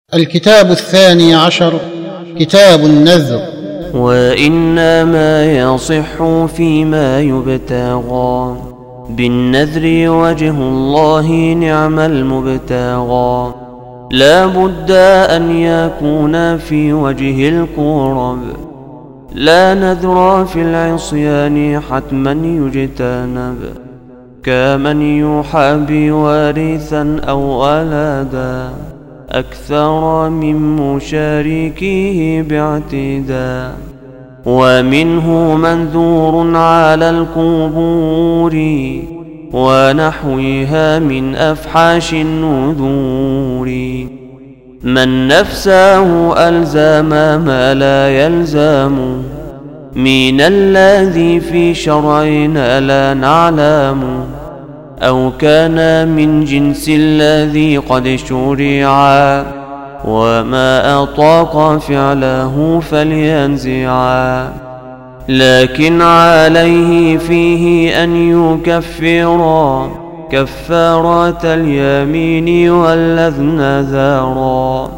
الكتاب 12 كتاب النذر. وإنما يصح فيما يبتغى بالنذر وجه الله نعم المبتغى، لا بد أن يكون في وجه القرب، لا نذر في العصيان حتما يجتنب، كمن يوحى بوارثا أو ولدا أكثر من مشاركيه باعتداء. ومنه منذور على القبور ونحوها من أفحاش النذور، من نفسه ألزم ما لا يلزم من الذي في شرعنا لا نعلم، أو كان من جنس الذي قد شرعا، وما أطاق فعله فلينزعا. لكن عليه فيه أن يكفر كفارة اليمين والذي نذر،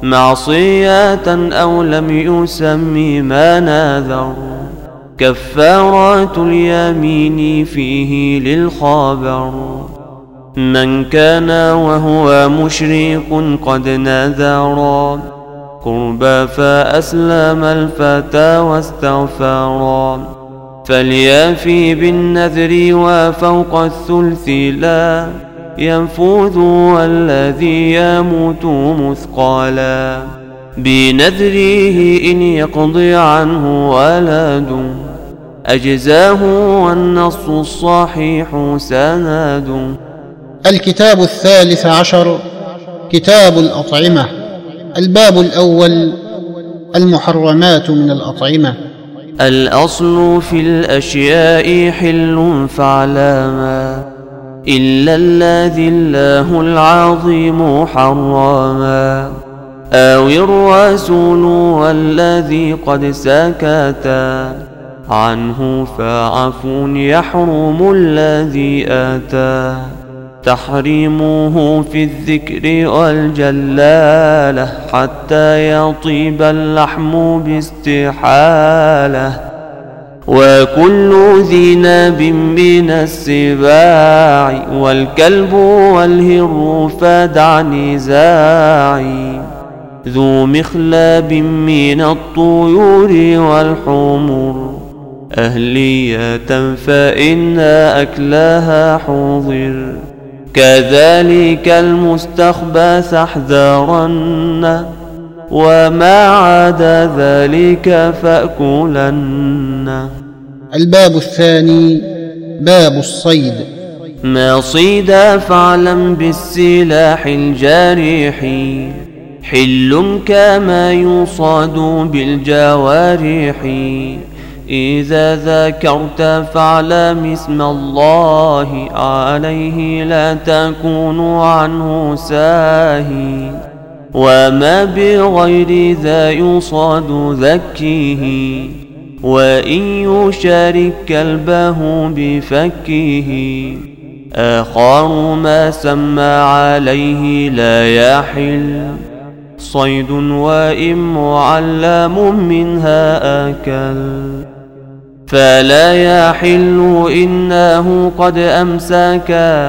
معصية أو لم يسمي ما نذر، كفارة اليمين فيه للخبر. من كان وهو مشرك قد نذر قربا فأسلم الفتى واستغفر، فليفي بالنذر وفوق الثلث لا ينفذ، والذي يموت مثقالا بنذره إن يقضي عنه ولد أجزاه، والنص الصحيح سند. الكتاب 13 كتاب الأطعمة. الباب الأول المحرمات من الأطعمة. الأصل في الأشياء حل فاعلما، إلا الذي الله العظيم حرما، أو الرسول والذي قد سكت عنه فعفو يحرم الذي أتى، تحريمه في الذكر والجلالة حتى يطيب اللحم باستحالة، وكل ذي ناب من السباع، والكلب والهر فدع نزاعي، ذو مخلاب من الطيور والحمر أهلية فإن أكلها حظر، كذلك المستخبث احذرن، وما عدا ذلك فأكلن. الباب الثاني باب الصيد. ما صيد فاعلم بالسلاح الجارح، حل كما يصاد بالجوارح، إذا ذكرت فاعلم اسم الله عليه لا تكون عنه ساهي، وما بغير ذا يصاد ذكيه، وإن يشارك كلبه بفكه، آخر ما سمى عليه لا يحل صيد، وإن معلم منها أكل فلا يحل، إنه قد أمسك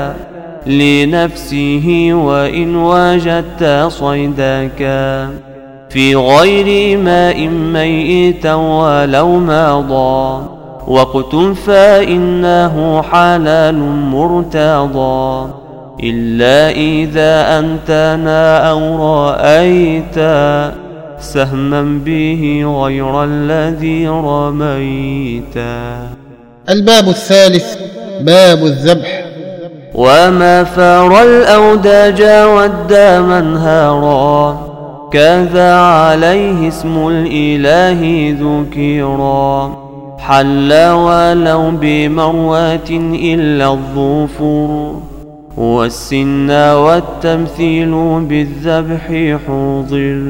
لنفسه، وإن وجدت صيدك في غير ماء ميتا ولو مضى وقت فإنه حلال مرتضى، إلا إذا أنتنا أو رأيت سهما به غير الذي رميت. الباب الثالث باب الذبح. وما فار الأوداج والدم انهارا، كذا عليه اسم الإله ذكرا، حل ولو بمروة إلا الظفر، والسن والتمثيل بالذبح حضر،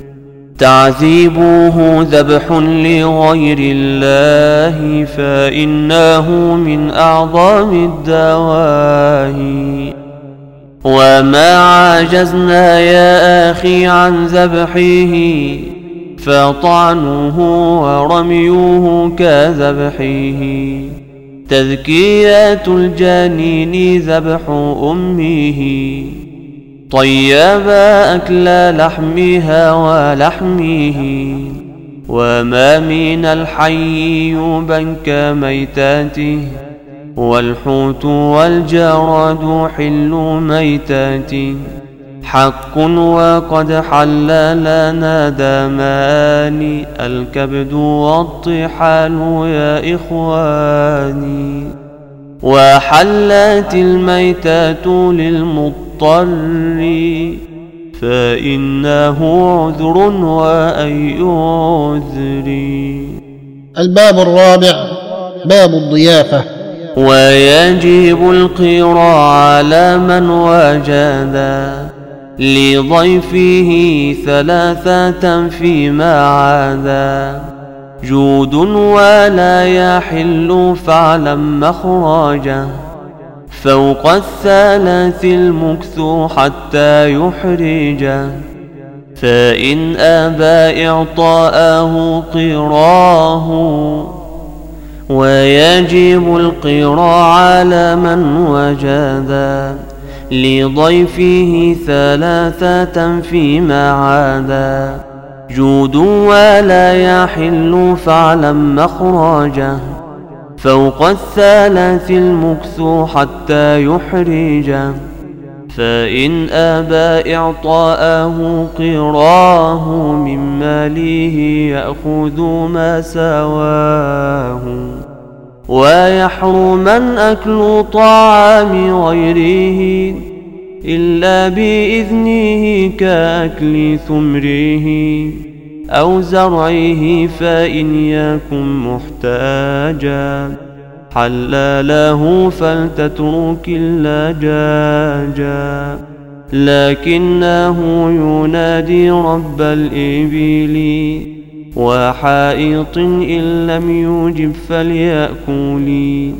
تعذيبه ذبح لغير الله فإنه من أعظم الدواهي. وما عجزنا يا أخي عن ذبحه، فطعنه ورميه كذبحه. تذكية الجنين ذبح أمه، طيب أكل لحمها ولحمه. وما من الحي يبن كميتاته، والحوت والجراد حل ميتاته. حق وقد حل لنا دمان، الكبد والطحال يا إخواني. وحلت الميتات للمضطر، فإنه عذر وأي عذر. الباب الرابع باب الضيافة. ويجب القراء على من وجدا لضيفه ثلاثة فيما عدا. جود ولا يحل فاعلم مخرجه، فوق الثلاث المكث حتى يحرجه. فإن أبى إعطاءه قراه، ويجب القراء على من وجدا لضيفه ثلاثة فيما عدا. جود ولا يحل فاعلم مخرجه، فوق الثلاث المكث حتى يحرجه. فإن أبى إعطاءه قراه، من ماله يأخذ ما سواه. ويحرمن أكل طعام غيره إلا بإذنه، كأكل ثمره أو زرعه. فإن يكن محتاجا حل له فلتترك اللجاجا. لكنه ينادي رب الإبل وحائط، إن لم يجب فليأكل.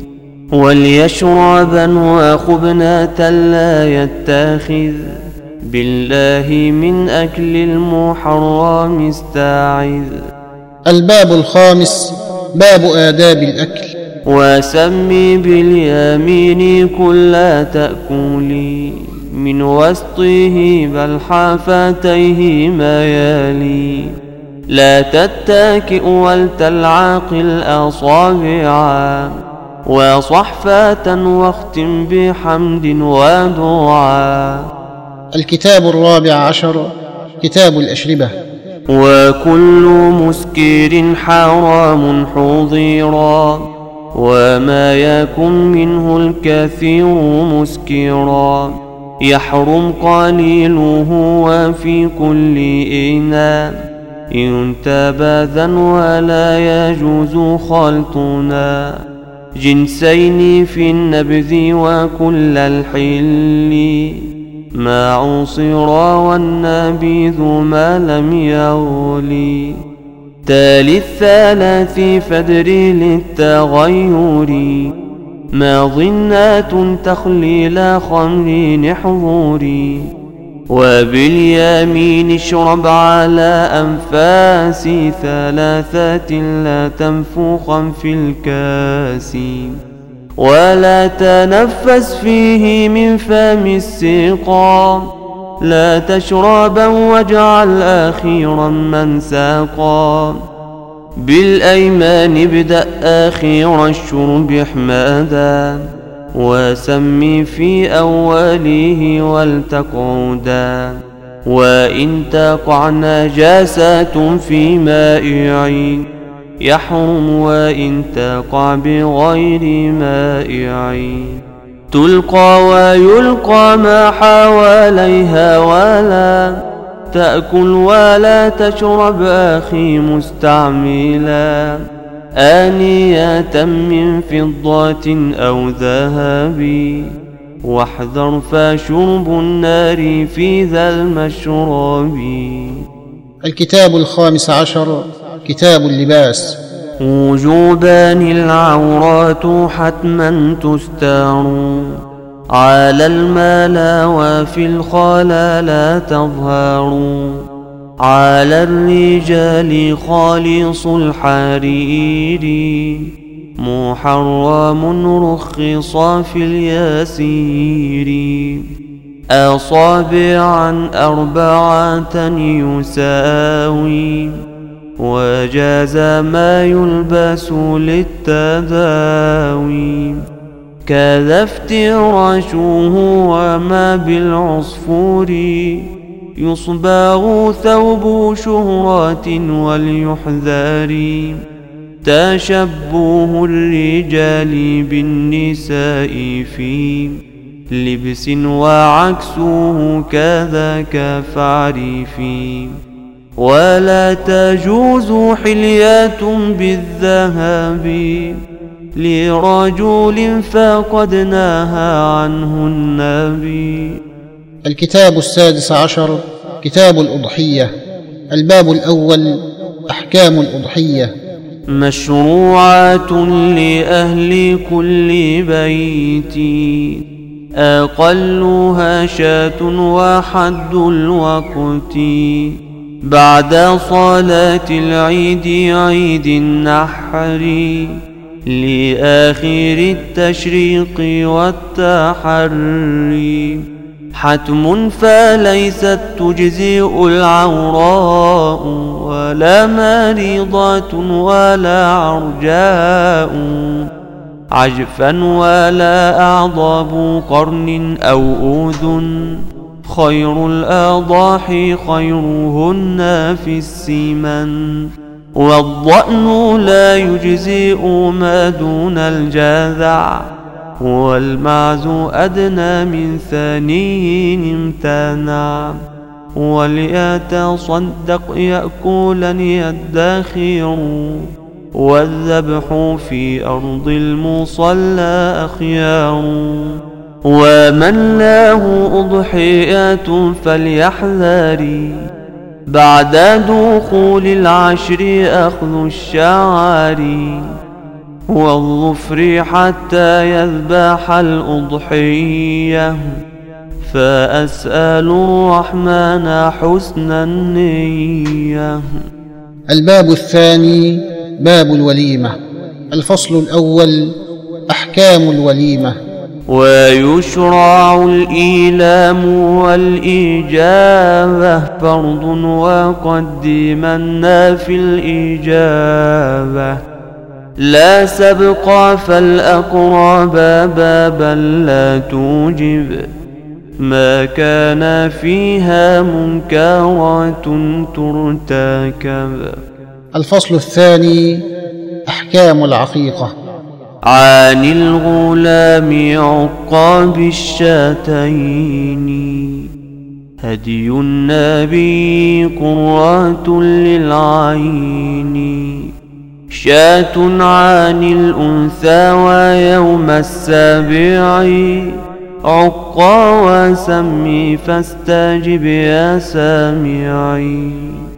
وليشربن وخبنة لا يتخذ، بالله من أكل المحرم استعذ. الباب الخامس باب آداب الأكل. وسمي باليمين كل تأكل، من وسطه بل حافتيه ما يلي. لا تتكئ ولتلعق الأصابع، وصحفة واختم بحمد ودعاء. الكتاب الرابع عشر كتاب الأشربة. وكل مسكر حرام حضيرا، وما يكن منه الكثير مسكرا. يحرم قليله وفي كل إناء، إن تباذا ولا يجوز خلطنا. جنسين في النبذ وكل الحل، ما عصر والنبيذ ما لم يغلي. تالي الثلاث فادري للتغير، ما ظنات تخليل خمر نحضوري. وباليمين اشرب على أنفاس ثلاثة، لا تنفخا في الكاس. ولا تنفس فيه من فم السقا، لا تشربا واجعل آخيرا من ساقا. بالأيمان ابدأ آخير الشرب احمادا، وسمي في أوله ولتقعدا. وإن تقع نجاسات في مائع يحرم، وإن تقع بغير مائع تلقى ويلقى ما حواليها. ولا تأكل ولا تشرب أخي مستعملا، آنية من فضة أو ذهب. واحذر فشرب النار في ذا المشرب. الكتاب الخامس عشر كتاب اللباس. وجوبان العورات حتما تستار، على الملا وفي الخلا لا تظهر على الرجال خالص الحرير محرم رخص في اليسير أصابعا 4 يساوي وجاز ما يلبس للتداوي كذا افتراشه وما بالعصفور يصبغ ثوب شهرة وليحذر تشبه الرجال بالنساء في لبس وعكسه كذاك فاعرفي ولا تجوز حليات بالذهب لرجل فقد نهى عنه النبي. الكتاب 16 كتاب الأضحية. الباب الأول أحكام الأضحية. مشروعات لأهل كل بيت أقلها شاة وحد الوقت بعد صلاة العيد عيد النحر لآخر التشريق والتحري حتم فليست تجزئ العوراء ولا مريضة ولا عرجاء عجفا ولا أعضاب قرن أو أذن خير الأضاحي خيرهن في السمن والضأن لا يجزئ ما دون الجذع والمعز أدنى من ثاني امتنع وليتصدق يأكلا يدخر والذبح في أرض المصلى أخيار ومن له أضحية فليحذر بعد دخول العشر أخذ الشعر والظفر حتى يذبح الأضحية فأسأل الرحمن حسن النية. الباب الثاني باب الوليمة. الفصل الأول أحكام الوليمة. ويشرع الإيلام والإجابة فرض وقدمنا في الإجابة لا سبق فالأقرب بابا لا توجب ما كان فيها منكرات ترتكب. الفصل الثاني أحكام العقيقة. عن الغلام عقاب الشاتين هدي النبي قرة للعين شاة عن الأنثى ويوم السابع عقا وسمي فاستجب يا سامعي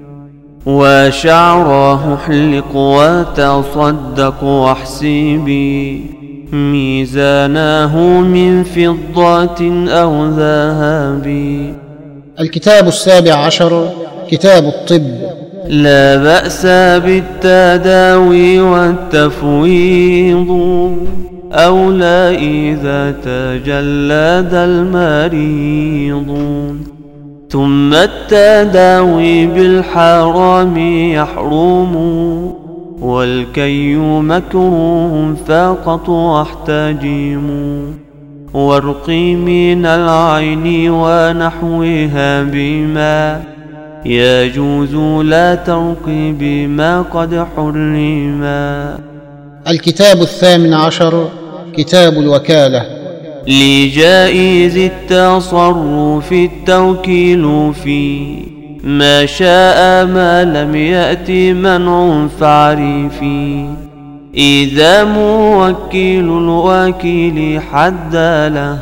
وشعره احلق وتصدق واحسبي ميزانه من فضة أو ذهب. الكتاب 17 كتاب الطب. لا بأس بالتداوي والتفويض أولى إذا تجلد المريض ثم التداوي بالحرام يحرم والكي مكروه فقط واحتجم وارقي من العين ونحوها بما يجوز لا ترقي بما قد حرما. الكتاب 18 كتاب الوكالة. لجائز التصرف التوكيل في ما شاء ما لم يأت منع فاعرفي إذا موكل الوكيل حد له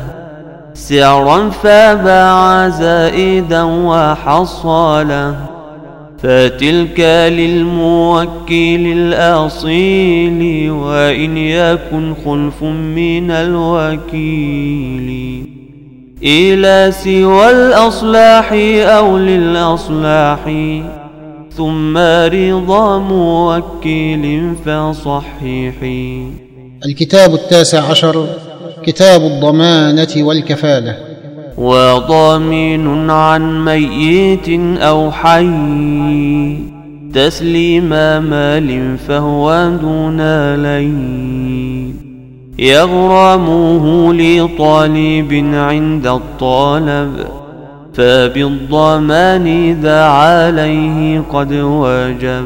سعرا فباع زائدا وحصله فتلك للموكل الأصيل وإن يكن خلف من الوكيل إلى سوى الأصلاح أو للأصلاح ثم رضا موكل فصحيح. الكتاب 19 كتاب الضمانة والكفالة. وضامن عن ميت أو حي تسليم مال فهو دون لين يغرمه لطالب عند الطلب فبالضمان ذا عليه قد وجب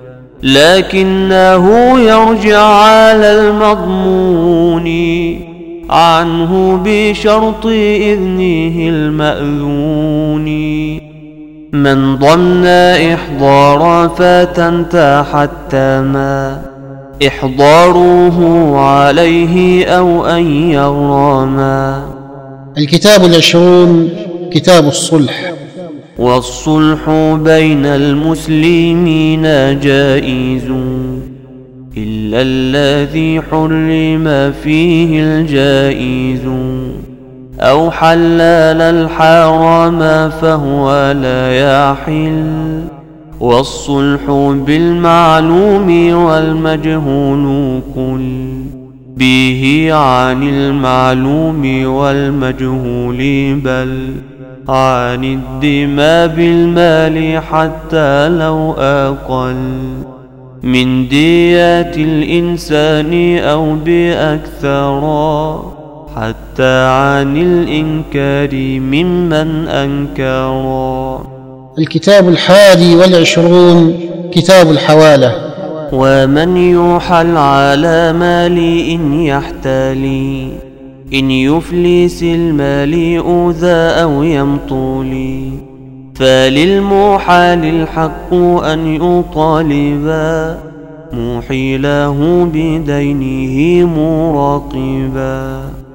لكنه يرجع على المضمون عنه بشرط إذنه المأذون. من ضمن إحضار فتى حتى ما إحضاره عليه أو أن يغرما. الكتاب 20 كتاب الصلح. والصلح بين المسلمين جائز إلا الذي حرم فيه الجائز أو حلل الحرام فهو لا يحل. والصلح بالمعلوم والمجهول كل به عن المعلوم والمجهول بل عن الدماء بالمال حتى لو أقل من ديات الإنسان أو بأكثر حتى عن الإنكار ممن أنكر. الكتاب 21 كتاب الحوالة. ومن يحل على مال إن يحتالي إن يفلس المال أوذى أو يمطولي فللمحال الحق أن يطالبا محيله بدينه مراقبا.